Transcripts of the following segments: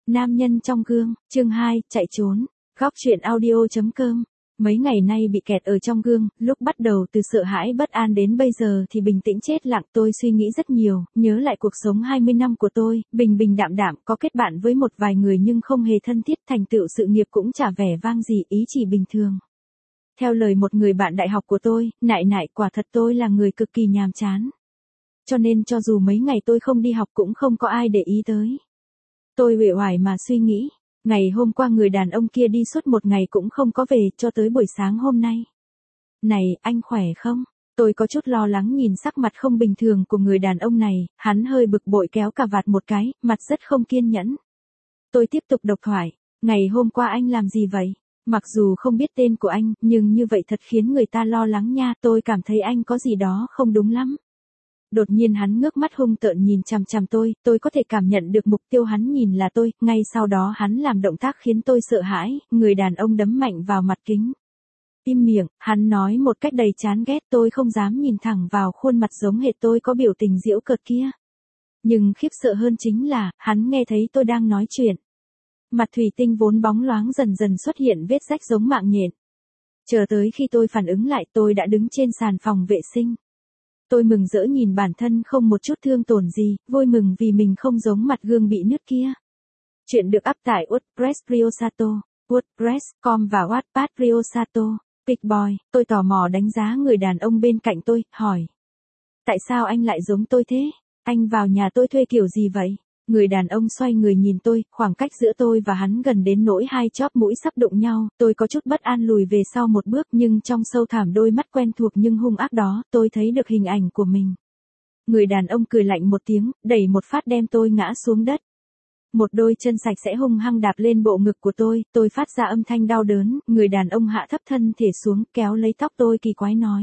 Nam nhân trong gương, chương 2, chạy trốn. Góc truyện audio.com. Mấy ngày nay bị kẹt ở trong gương, lúc bắt đầu từ sợ hãi bất an đến bây giờ thì bình tĩnh chết lặng. Tôi suy nghĩ rất nhiều, nhớ lại cuộc sống 20 năm của tôi, bình bình đạm đạm, có kết bạn với một vài người nhưng không hề thân thiết, thành tựu sự nghiệp cũng chả vẻ vang gì, ý chỉ bình thường. Theo lời một người bạn đại học của tôi, nại nại, quả thật tôi là người cực kỳ nhàm chán. Cho nên cho dù mấy ngày tôi không đi học cũng không có ai để ý tới. Tôi uể oải mà suy nghĩ, ngày hôm qua người đàn ông kia đi suốt một ngày cũng không có về, cho tới buổi sáng hôm nay. Này, anh khỏe không? Tôi có chút lo lắng nhìn sắc mặt không bình thường của người đàn ông này, hắn hơi bực bội kéo cà vạt một cái, mặt rất không kiên nhẫn. Tôi tiếp tục độc thoại, ngày hôm qua anh làm gì vậy? Mặc dù không biết tên của anh, nhưng như vậy thật khiến người ta lo lắng nha, tôi cảm thấy anh có gì đó không đúng lắm. Đột nhiên hắn ngước mắt hung tợn nhìn chằm chằm tôi có thể cảm nhận được mục tiêu hắn nhìn là tôi, ngay sau đó hắn làm động tác khiến tôi sợ hãi, người đàn ông đấm mạnh vào mặt kính. Im miệng, hắn nói một cách đầy chán ghét, tôi không dám nhìn thẳng vào khuôn mặt giống hệt tôi có biểu tình giễu cợt kia. Nhưng khiếp sợ hơn chính là, hắn nghe thấy tôi đang nói chuyện. Mặt thủy tinh vốn bóng loáng dần dần xuất hiện vết rách giống mạng nhện. Chờ tới khi tôi phản ứng lại tôi đã đứng trên sàn phòng vệ sinh. Tôi mừng rỡ nhìn bản thân không một chút thương tổn gì, vui mừng vì mình không giống mặt gương bị nứt kia. Chuyện được up tại WordPress Ryosato, WordPress.com và Wattpad Ryosato. Big Boy, tôi tò mò đánh giá người đàn ông bên cạnh tôi, hỏi. Tại sao anh lại giống tôi thế? Anh vào nhà tôi thuê kiểu gì vậy? Người đàn ông xoay người nhìn tôi, khoảng cách giữa tôi và hắn gần đến nỗi hai chóp mũi sắp đụng nhau, tôi có chút bất an lùi về sau một bước nhưng trong sâu thẳm đôi mắt quen thuộc nhưng hung ác đó, tôi thấy được hình ảnh của mình. Người đàn ông cười lạnh một tiếng, đẩy một phát đem tôi ngã xuống đất. Một đôi chân sạch sẽ hung hăng đạp lên bộ ngực của tôi phát ra âm thanh đau đớn, người đàn ông hạ thấp thân thể xuống, kéo lấy tóc tôi kỳ quái nói.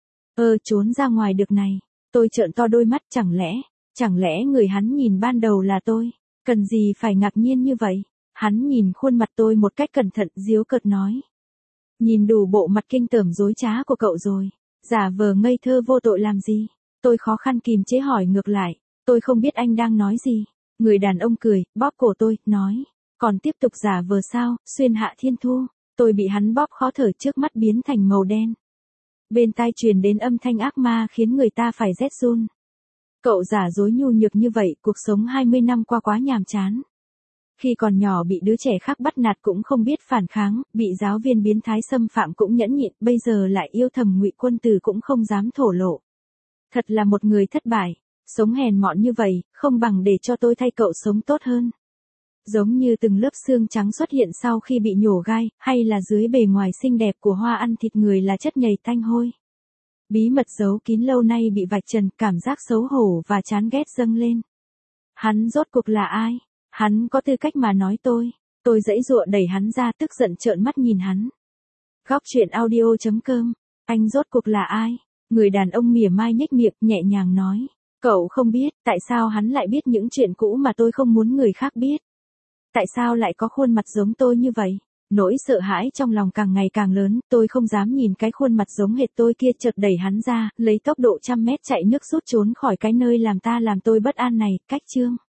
Trốn ra ngoài được này. Tôi trợn to đôi mắt, chẳng lẽ người hắn nhìn ban đầu là tôi, cần gì phải ngạc nhiên như vậy? Hắn nhìn khuôn mặt tôi một cách cẩn thận, giễu cợt nói. Nhìn đủ bộ mặt kinh tởm dối trá của cậu rồi, giả vờ ngây thơ vô tội làm gì? Tôi khó khăn kìm chế hỏi ngược lại, tôi không biết anh đang nói gì. Người đàn ông cười, bóp cổ tôi, nói, còn tiếp tục giả vờ sao, xuyên hạ thiên thu. Tôi bị hắn bóp khó thở, trước mắt biến thành màu đen. Bên tai truyền đến âm thanh ác ma khiến người ta phải rét run. Cậu giả dối nhu nhược như vậy, cuộc sống 20 năm qua quá nhàm chán. Khi còn nhỏ bị đứa trẻ khác bắt nạt cũng không biết phản kháng, bị giáo viên biến thái xâm phạm cũng nhẫn nhịn, bây giờ lại yêu thầm Ngụy Quân Tử cũng không dám thổ lộ. Thật là một người thất bại, sống hèn mọn như vậy, không bằng để cho tôi thay cậu sống tốt hơn. Giống như từng lớp xương trắng xuất hiện sau khi bị nhổ gai, hay là dưới bề ngoài xinh đẹp của hoa ăn thịt người là chất nhầy tanh hôi. Bí mật giấu kín lâu nay bị vạch trần, cảm giác xấu hổ và chán ghét dâng lên. Hắn rốt cuộc là ai? Hắn có tư cách mà nói tôi giãy giụa đẩy hắn ra, tức giận trợn mắt nhìn hắn. Góc truyện audio.com. Anh rốt cuộc là ai? Người đàn ông mỉa mai nhếch miệng, nhẹ nhàng nói. Cậu không biết, tại sao hắn lại biết những chuyện cũ mà tôi không muốn người khác biết? Tại sao lại có khuôn mặt giống tôi như vậy? Nỗi sợ hãi trong lòng càng ngày càng lớn, tôi không dám nhìn cái khuôn mặt giống hệt tôi kia, chợt đẩy hắn ra, lấy tốc độ 100 mét chạy nước rút trốn khỏi cái nơi làm tôi bất an này. Cách chương